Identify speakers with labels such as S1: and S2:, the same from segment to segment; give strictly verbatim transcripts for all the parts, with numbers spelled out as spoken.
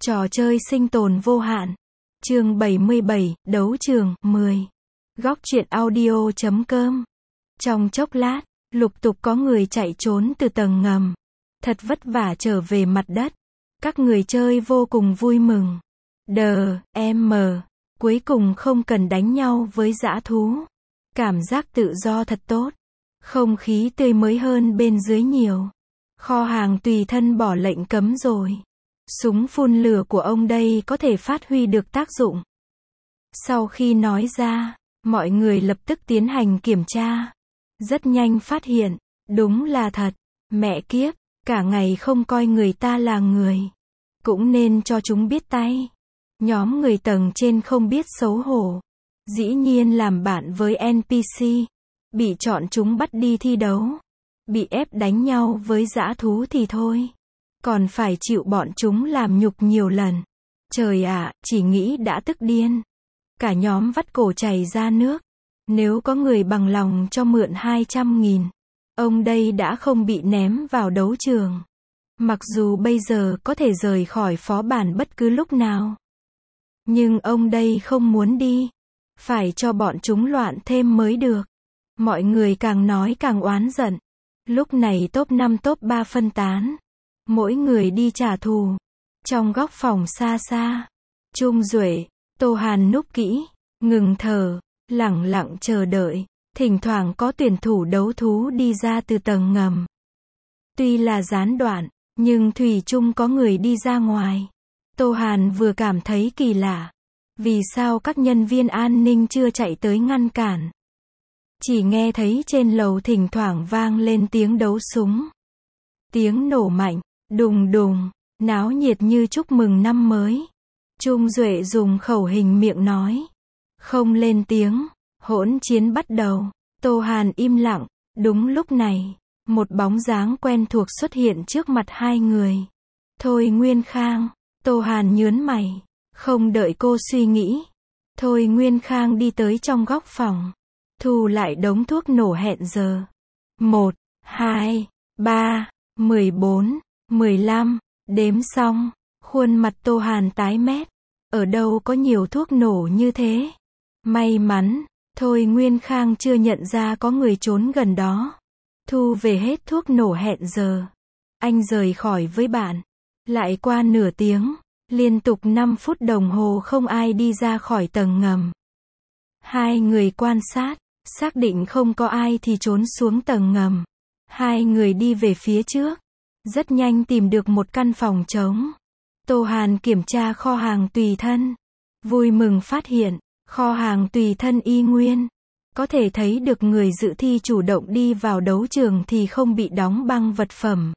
S1: Trò chơi sinh tồn vô hạn. Chương bảy mươi bảy, đấu trường, mười. Góc truyện audio chấm com. Trong chốc lát, lục tục có người chạy trốn từ tầng ngầm. Thật vất vả trở về mặt đất. Các người chơi vô cùng vui mừng. Đờ, em mờ. Cuối cùng không cần đánh nhau với dã thú. Cảm giác tự do thật tốt. Không khí tươi mới hơn bên dưới nhiều. Kho hàng tùy thân bỏ lệnh cấm rồi. Súng phun lửa của ông đây có thể phát huy được tác dụng. Sau khi nói ra, mọi người lập tức tiến hành kiểm tra. Rất nhanh phát hiện, đúng là thật. Mẹ kiếp, cả ngày không coi người ta là người. Cũng nên cho chúng biết tay. Nhóm người tầng trên không biết xấu hổ. Dĩ nhiên làm bạn với en pê xê. Bị chọn chúng bắt đi thi đấu. Bị ép đánh nhau với dã thú thì thôi. Còn phải chịu bọn chúng làm nhục nhiều lần. Trời ạ, chỉ nghĩ đã tức điên. Cả nhóm vắt cổ chảy ra nước. Nếu có người bằng lòng cho mượn hai trăm nghìn, ông đây đã không bị ném vào đấu trường. Mặc dù bây giờ có thể rời khỏi phó bản bất cứ lúc nào. Nhưng ông đây không muốn đi. Phải cho bọn chúng loạn thêm mới được. Mọi người càng nói càng oán giận. Lúc này top năm top ba phân tán. Mỗi người đi trả thù. Trong góc phòng xa xa, Trung Duệ, Tô Hàn núp kỹ, ngừng thở, lẳng lặng chờ đợi. Thỉnh thoảng có tuyển thủ đấu thú đi ra từ tầng ngầm. Tuy là gián đoạn, nhưng thủy chung có người đi ra ngoài. Tô Hàn vừa cảm thấy kỳ lạ. Vì sao các nhân viên an ninh chưa chạy tới ngăn cản? Chỉ nghe thấy trên lầu thỉnh thoảng vang lên tiếng đấu súng. Tiếng nổ mạnh, đùng đùng, náo nhiệt như chúc mừng năm mới. Trung Duệ dùng khẩu hình miệng nói. Không lên tiếng, hỗn chiến bắt đầu. Tô Hàn im lặng. Đúng lúc này, một bóng dáng quen thuộc xuất hiện trước mặt hai người. Thôi Nguyên Khang. Tô Hàn nhớn mày. Không đợi cô suy nghĩ. Thôi Nguyên Khang đi tới trong góc phòng. Thu lại đống thuốc nổ hẹn giờ. Một, hai, ba, mười bốn, mười lăm. Đếm xong, khuôn mặt Tô Hàn tái mét. Ở đâu có nhiều thuốc nổ như thế? May mắn, Thôi Nguyên Khang chưa nhận ra có người trốn gần đó. Thu về hết thuốc nổ hẹn giờ. Anh rời khỏi với bạn. Lại qua nửa tiếng, liên tục năm phút đồng hồ không ai đi ra khỏi tầng ngầm. Hai người quan sát, xác định không có ai thì trốn xuống tầng ngầm. Hai người đi về phía trước. Rất nhanh tìm được một căn phòng trống. Tô Hàn kiểm tra kho hàng tùy thân. Vui mừng phát hiện, kho hàng tùy thân y nguyên. Có thể thấy được người dự thi chủ động đi vào đấu trường thì không bị đóng băng vật phẩm.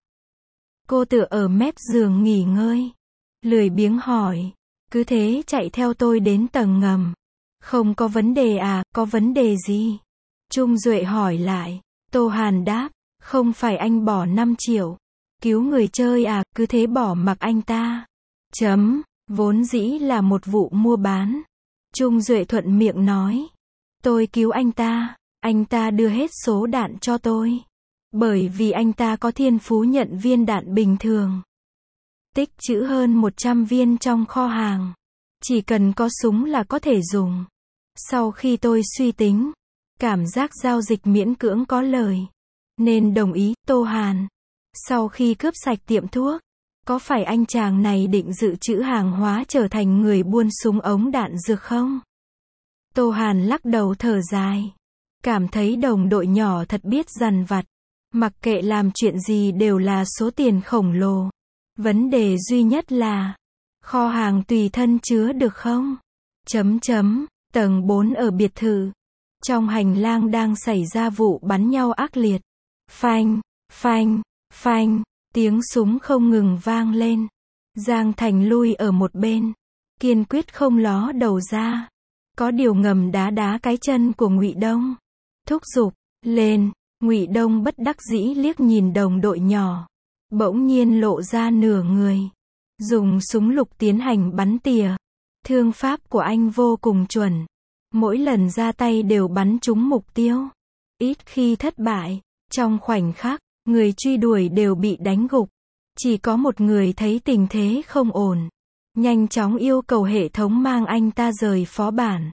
S1: Cô tựa ở mép giường nghỉ ngơi. Lười biếng hỏi. Cứ thế chạy theo tôi đến tầng ngầm. Không có vấn đề à, có vấn đề gì? Trung Duệ hỏi lại. Tô Hàn đáp. Không phải anh bỏ năm triệu. Cứu người chơi à, cứ thế bỏ mặc anh ta. Chấm, vốn dĩ là một vụ mua bán. Trung Duệ thuận miệng nói. Tôi cứu anh ta, anh ta đưa hết số đạn cho tôi. Bởi vì anh ta có thiên phú nhận viên đạn bình thường. Tích trữ hơn một trăm viên trong kho hàng. Chỉ cần có súng là có thể dùng. Sau khi tôi suy tính, cảm giác giao dịch miễn cưỡng có lời. Nên đồng ý. Tô Hàn. Sau khi cướp sạch tiệm thuốc, có phải anh chàng này định dự trữ hàng hóa trở thành người buôn súng ống đạn dược không? Tô Hàn lắc đầu thở dài. Cảm thấy đồng đội nhỏ thật biết dằn vặt. Mặc kệ làm chuyện gì đều là số tiền khổng lồ. Vấn đề duy nhất là, kho hàng tùy thân chứa được không? Chấm chấm, tầng bốn ở biệt thự. Trong hành lang đang xảy ra vụ bắn nhau ác liệt. Phanh, phanh, phanh, tiếng súng không ngừng vang lên. Giang Thành lui ở một bên, kiên quyết không ló đầu ra. Có điều ngầm đá đá cái chân của Ngụy Đông. Thúc giục, lên. Ngụy Đông bất đắc dĩ liếc nhìn đồng đội nhỏ. Bỗng nhiên lộ ra nửa người. Dùng súng lục tiến hành bắn tỉa. Thương pháp của anh vô cùng chuẩn. Mỗi lần ra tay đều bắn trúng mục tiêu. Ít khi thất bại. Trong khoảnh khắc, người truy đuổi đều bị đánh gục. Chỉ có một người thấy tình thế không ổn. nhanh chóng yêu cầu hệ thống mang anh ta rời phó bản.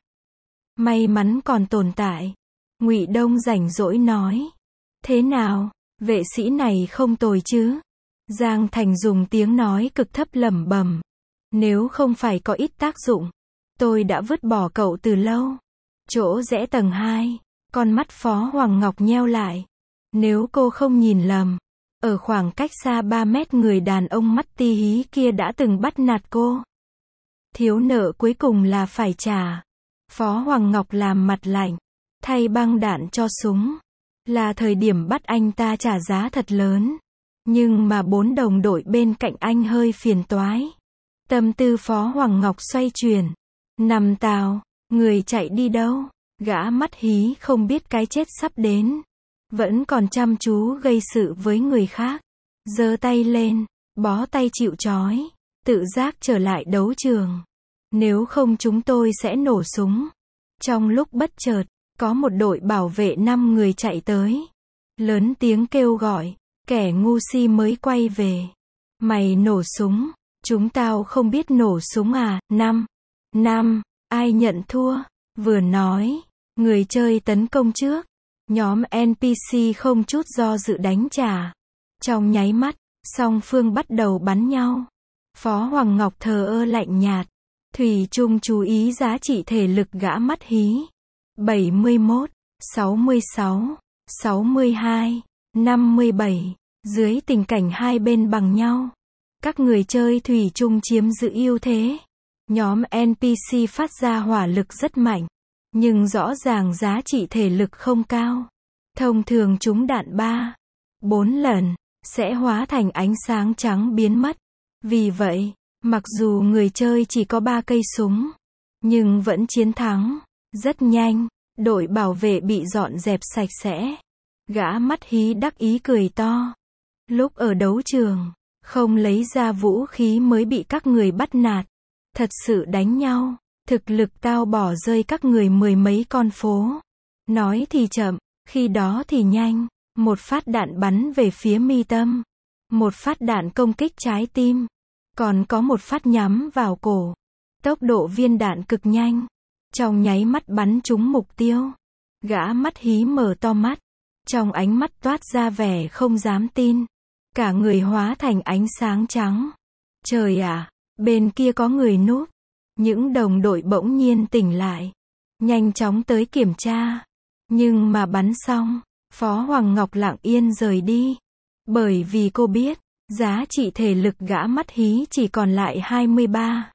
S1: May mắn còn tồn tại. Ngụy Đông rảnh rỗi nói. Thế nào, vệ sĩ này không tồi chứ? Giang Thành dùng tiếng nói cực thấp lẩm bẩm. Nếu không phải có ít tác dụng, tôi đã vứt bỏ cậu từ lâu. Chỗ rẽ tầng hai, con mắt Phó Hoàng Ngọc nheo lại. Nếu cô không nhìn lầm, ở khoảng cách xa ba mét người đàn ông mắt ti hí kia đã từng bắt nạt cô. Thiếu nợ cuối cùng là phải trả. Phó Hoàng Ngọc làm mặt lạnh, thay băng đạn cho súng. Là thời điểm bắt anh ta trả giá thật lớn. Nhưng mà bốn đồng đội bên cạnh anh hơi phiền toái. Tâm tư Phó Hoàng Ngọc xoay chuyển. Nằm tào, người chạy đi đâu? Gã mắt hí không biết cái chết sắp đến. Vẫn còn chăm chú gây sự với người khác. Giơ tay lên, bó tay chịu trói. Tự giác trở lại đấu trường. Nếu không chúng tôi sẽ nổ súng. Trong lúc bất chợt, có một đội bảo vệ năm người chạy tới. Lớn tiếng kêu gọi, kẻ ngu si mới quay về. Mày nổ súng, chúng tao không biết nổ súng à, năm. Năm, ai nhận thua? Vừa nói, người chơi tấn công trước. Nhóm en pê xê không chút do dự đánh trả. Trong nháy mắt, song phương bắt đầu bắn nhau. Phó Hoàng Ngọc thờ ơ lạnh nhạt. Thủy chung chú ý giá trị thể lực gã mắt hí. bảy mươi mốt, sáu mươi sáu, sáu mươi hai, năm mươi bảy. Dưới tình cảnh hai bên bằng nhau, các người chơi thủy chung chiếm giữ ưu thế. Nhóm en pê xê phát ra hỏa lực rất mạnh, nhưng rõ ràng giá trị thể lực không cao. Thông thường trúng đạn ba, bốn lần, sẽ hóa thành ánh sáng trắng biến mất. Vì vậy, mặc dù người chơi chỉ có ba cây súng, nhưng vẫn chiến thắng. Rất nhanh, đội bảo vệ bị dọn dẹp sạch sẽ. Gã mắt hí đắc ý cười to. Lúc ở đấu trường, không lấy ra vũ khí mới bị các người bắt nạt. Thật sự đánh nhau, thực lực tao bỏ rơi các người mười mấy con phố. Nói thì chậm, khi đó thì nhanh. Một phát đạn bắn về phía mi tâm. Một phát đạn công kích trái tim. Còn có một phát nhắm vào cổ. Tốc độ viên đạn cực nhanh. Trong nháy mắt bắn trúng mục tiêu. Gã mắt hí mở to mắt. Trong ánh mắt toát ra vẻ không dám tin. Cả người hóa thành ánh sáng trắng. Trời ạ, bên kia có người núp. Những đồng đội bỗng nhiên tỉnh lại. Nhanh chóng tới kiểm tra. Nhưng mà bắn xong, Phó Hoàng Ngọc lặng yên rời đi. Bởi vì cô biết, giá trị thể lực gã mắt hí chỉ còn lại hai mươi ba.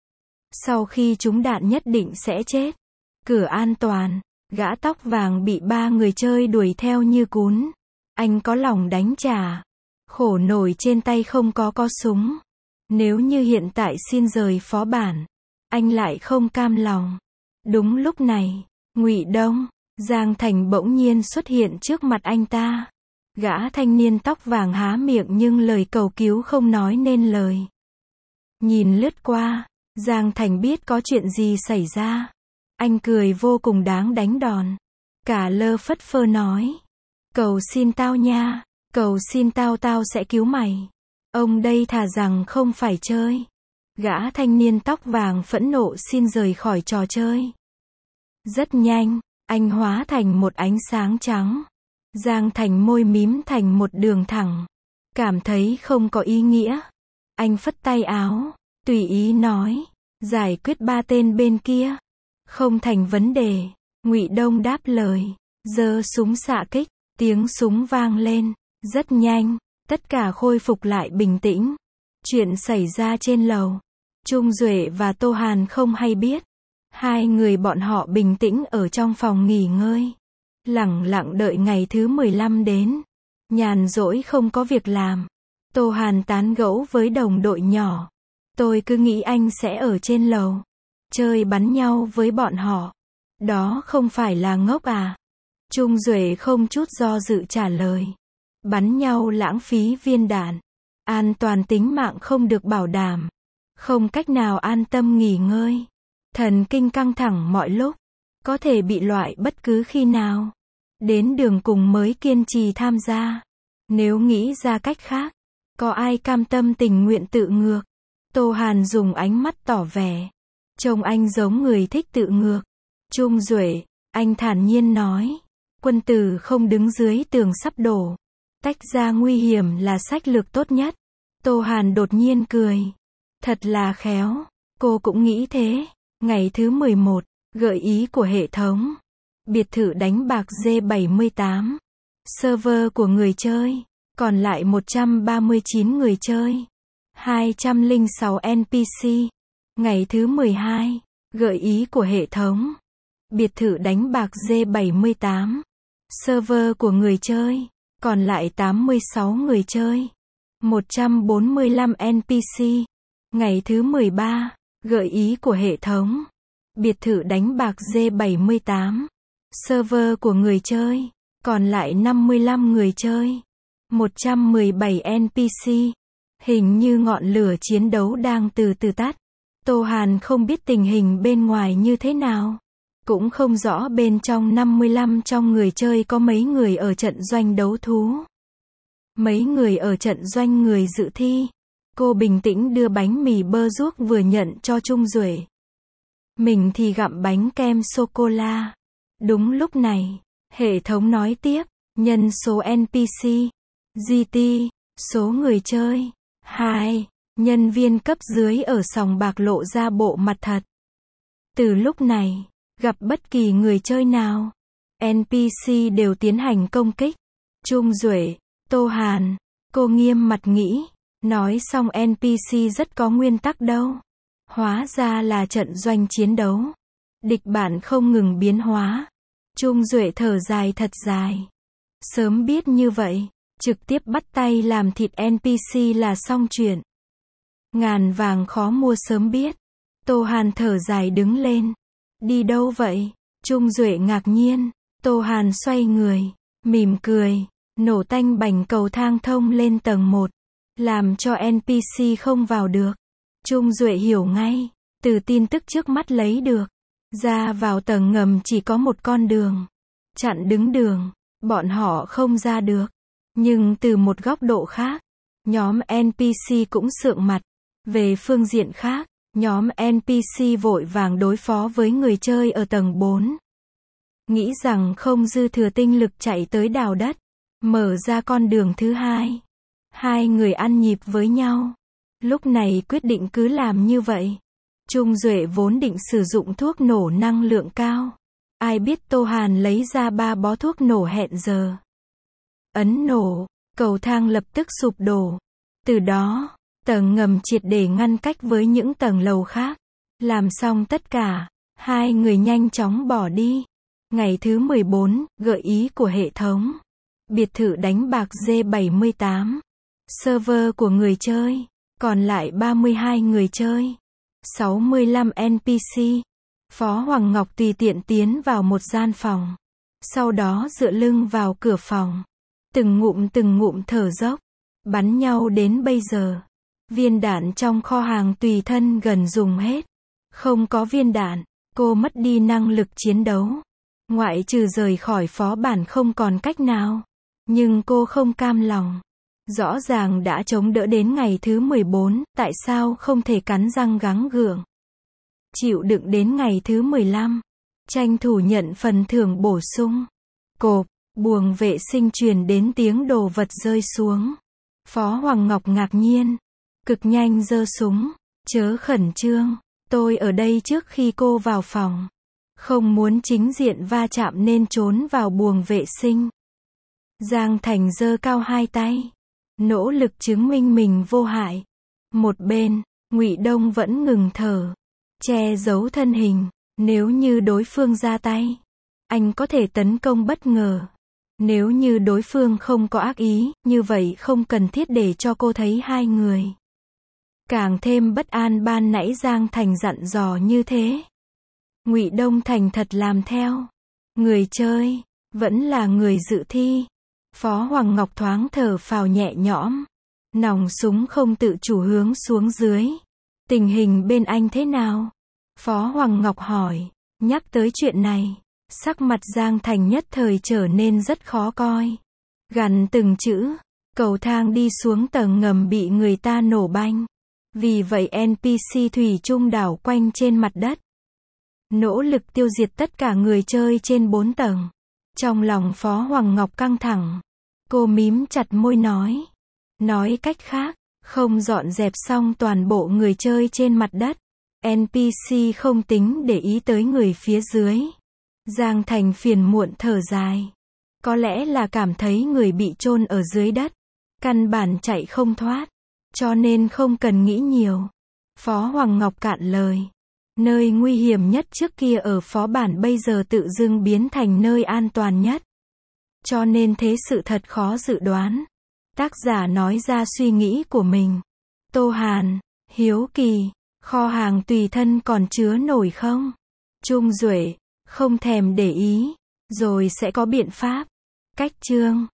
S1: Sau khi trúng đạn nhất định sẽ chết. Cửa an toàn, gã tóc vàng bị ba người chơi đuổi theo như cún. Anh có lòng đánh trả. Khổ nổi trên tay không có có súng. Nếu như hiện tại xin rời phó bản, anh lại không cam lòng. Đúng lúc này, Ngụy Đông, Giang Thành bỗng nhiên xuất hiện trước mặt anh ta. Gã thanh niên tóc vàng há miệng nhưng lời cầu cứu không nói nên lời. Nhìn lướt qua, Giang Thành biết có chuyện gì xảy ra. Anh cười vô cùng đáng đánh đòn. Cả lơ phất phơ nói. Cầu xin tao nha, cầu xin tao tao sẽ cứu mày. Ông đây thà rằng không phải chơi. Gã thanh niên tóc vàng phẫn nộ xin rời khỏi trò chơi. Rất nhanh, anh hóa thành một ánh sáng trắng. Giang Thành môi mím thành một đường thẳng. Cảm thấy không có ý nghĩa. Anh phất tay áo, tùy ý nói. Giải quyết ba tên bên kia. Không thành vấn đề. Ngụy Đông đáp lời. Giơ súng xạ kích. Tiếng súng vang lên. Rất nhanh, tất cả khôi phục lại bình tĩnh. Chuyện xảy ra trên lầu. Trung Duệ và Tô Hàn không hay biết. Hai người bọn họ bình tĩnh ở trong phòng nghỉ ngơi. Lẳng lặng đợi ngày thứ mười lăm đến. Nhàn rỗi không có việc làm. Tô Hàn tán gẫu với đồng đội nhỏ. Tôi cứ nghĩ anh sẽ ở trên lầu. Chơi bắn nhau với bọn họ. Đó không phải là ngốc à? Trung Duệ không chút do dự trả lời. Bắn nhau lãng phí viên đạn. An toàn tính mạng không được bảo đảm. Không cách nào an tâm nghỉ ngơi. Thần kinh căng thẳng mọi lúc. Có thể bị loại bất cứ khi nào. Đến đường cùng mới kiên trì tham gia. Nếu nghĩ ra cách khác, có ai cam tâm tình nguyện tự ngược. Tô Hàn dùng ánh mắt tỏ vẻ. Trông anh giống người thích tự ngược. Trung Duệ, anh thản nhiên nói. Quân tử không đứng dưới tường sắp đổ. Tách ra nguy hiểm là sách lược tốt nhất. Tô Hàn đột nhiên cười. Thật là khéo. Cô cũng nghĩ thế. Ngày thứ mười một, gợi ý của hệ thống. Biệt thự đánh bạc G bảy mươi tám. Server của người chơi. Còn lại một trăm ba mươi chín người chơi. hai trăm lẻ sáu en pê xê. Ngày thứ mười hai, gợi ý của hệ thống. Biệt thự đánh bạc G bảy mươi tám. Server của người chơi. Còn lại tám mươi sáu người chơi. một trăm bốn mươi lăm en pê xê. Ngày thứ mười ba, gợi ý của hệ thống. Biệt thự đánh bạc G bảy mươi tám. Server của người chơi. Còn lại năm mươi lăm người chơi. một trăm mười bảy en pê xê. Hình như ngọn lửa chiến đấu đang từ từ tắt. Tô Hàn không biết tình hình bên ngoài như thế nào. Cũng không rõ bên trong năm mươi lăm trong người chơi có mấy người ở trận doanh đấu thú. Mấy người ở trận doanh người dự thi. Cô bình tĩnh đưa bánh mì bơ ruốc vừa nhận cho Trung Duệ. Mình thì gặm bánh kem sô-cô-la. Đúng lúc này, hệ thống nói tiếp. Nhân số en pê xê. giê tê. Số người chơi. hai. Nhân viên cấp dưới ở sòng bạc lộ ra bộ mặt thật. Từ lúc này, gặp bất kỳ người chơi nào, en pê xê đều tiến hành công kích. Trung Duệ, Tô Hàn, cô nghiêm mặt nghĩ. Nói xong en pê xê rất có nguyên tắc đâu. Hóa ra là trận doanh chiến đấu. Địch bản không ngừng biến hóa. Trung Duệ thở dài thật dài. Sớm biết như vậy, trực tiếp bắt tay làm thịt en pê xê là xong chuyện. Ngàn vàng khó mua sớm biết. Tô Hàn thở dài đứng lên. Đi đâu vậy? Trung Duệ ngạc nhiên. Tô Hàn xoay người, mỉm cười, nổ tanh bành cầu thang thông lên tầng một. Làm cho en pê xê không vào được. Trung Duệ hiểu ngay, từ tin tức trước mắt lấy được. Ra vào tầng ngầm chỉ có một con đường. Chặn đứng đường, bọn họ không ra được. Nhưng từ một góc độ khác, nhóm en pê xê cũng sượng mặt. Về phương diện khác, nhóm en pê xê vội vàng đối phó với người chơi ở tầng bốn. Nghĩ rằng không dư thừa tinh lực chạy tới đào đất, mở ra con đường thứ hai. Hai người ăn nhịp với nhau. Lúc này quyết định cứ làm như vậy. Trung Duệ vốn định sử dụng thuốc nổ năng lượng cao. Ai biết Tô Hàn lấy ra ba bó thuốc nổ hẹn giờ. Ấn nổ, cầu thang lập tức sụp đổ. Từ đó, tầng ngầm triệt để ngăn cách với những tầng lầu khác. Làm xong tất cả, hai người nhanh chóng bỏ đi. Ngày thứ mười bốn, gợi ý của hệ thống. Biệt thự đánh bạc G bảy mươi tám. Server của người chơi. Còn lại ba mươi hai người chơi. sáu mươi lăm en pê xê. Phó Hoàng Ngọc tùy tiện tiến vào một gian phòng. Sau đó dựa lưng vào cửa phòng. Từng ngụm từng ngụm thở dốc. Bắn nhau đến bây giờ. Viên đạn trong kho hàng tùy thân gần dùng hết. Không có viên đạn, cô mất đi năng lực chiến đấu. Ngoại trừ rời khỏi phó bản không còn cách nào. Nhưng cô không cam lòng. Rõ ràng đã chống đỡ đến ngày thứ mười bốn, tại sao không thể cắn răng gắng gượng. Chịu đựng đến ngày thứ mười lăm. Tranh thủ nhận phần thưởng bổ sung. Cộp, buồng vệ sinh truyền đến tiếng đồ vật rơi xuống. Phó Hoàng Ngọc ngạc nhiên. Cực nhanh giơ súng. Chớ khẩn trương. Tôi ở đây trước khi cô vào phòng. Không muốn chính diện va chạm nên trốn vào buồng vệ sinh. Giang Thành giơ cao hai tay. Nỗ lực chứng minh mình vô hại. Một bên, Ngụy Đông vẫn ngừng thở. Che giấu thân hình. Nếu như đối phương ra tay, anh có thể tấn công bất ngờ. Nếu như đối phương không có ác ý, như vậy không cần thiết để cho cô thấy hai người. Càng thêm bất an ban nãy Giang Thành dặn dò như thế. Ngụy Đông thành thật làm theo. Người chơi, vẫn là người dự thi. Phó Hoàng Ngọc thoáng thở phào nhẹ nhõm. Nòng súng không tự chủ hướng xuống dưới. Tình hình bên anh thế nào? Phó Hoàng Ngọc hỏi. Nhắc tới chuyện này, sắc mặt Giang Thành nhất thời trở nên rất khó coi. Gằn từng chữ. Cầu thang đi xuống tầng ngầm bị người ta nổ banh. Vì vậy en pê xê thủy chung đảo quanh trên mặt đất, nỗ lực tiêu diệt tất cả người chơi trên bốn tầng. Trong lòng Phó Hoàng Ngọc căng thẳng. Cô mím chặt môi nói. Nói cách khác, không dọn dẹp xong toàn bộ người chơi trên mặt đất, en pê xê không tính để ý tới người phía dưới. Giang Thành phiền muộn thở dài. Có lẽ là cảm thấy người bị chôn ở dưới đất, căn bản chạy không thoát, cho nên không cần nghĩ nhiều. Phó Hoàng Ngọc cạn lời. Nơi nguy hiểm nhất trước kia ở phó bản bây giờ tự dưng biến thành nơi an toàn nhất. Cho nên thế sự thật khó dự đoán. Tác giả nói ra suy nghĩ của mình. Tô Hàn, hiếu kỳ, kho hàng tùy thân còn chứa nổi không? Trung Duệ, không thèm để ý, rồi sẽ có biện pháp. Cách chương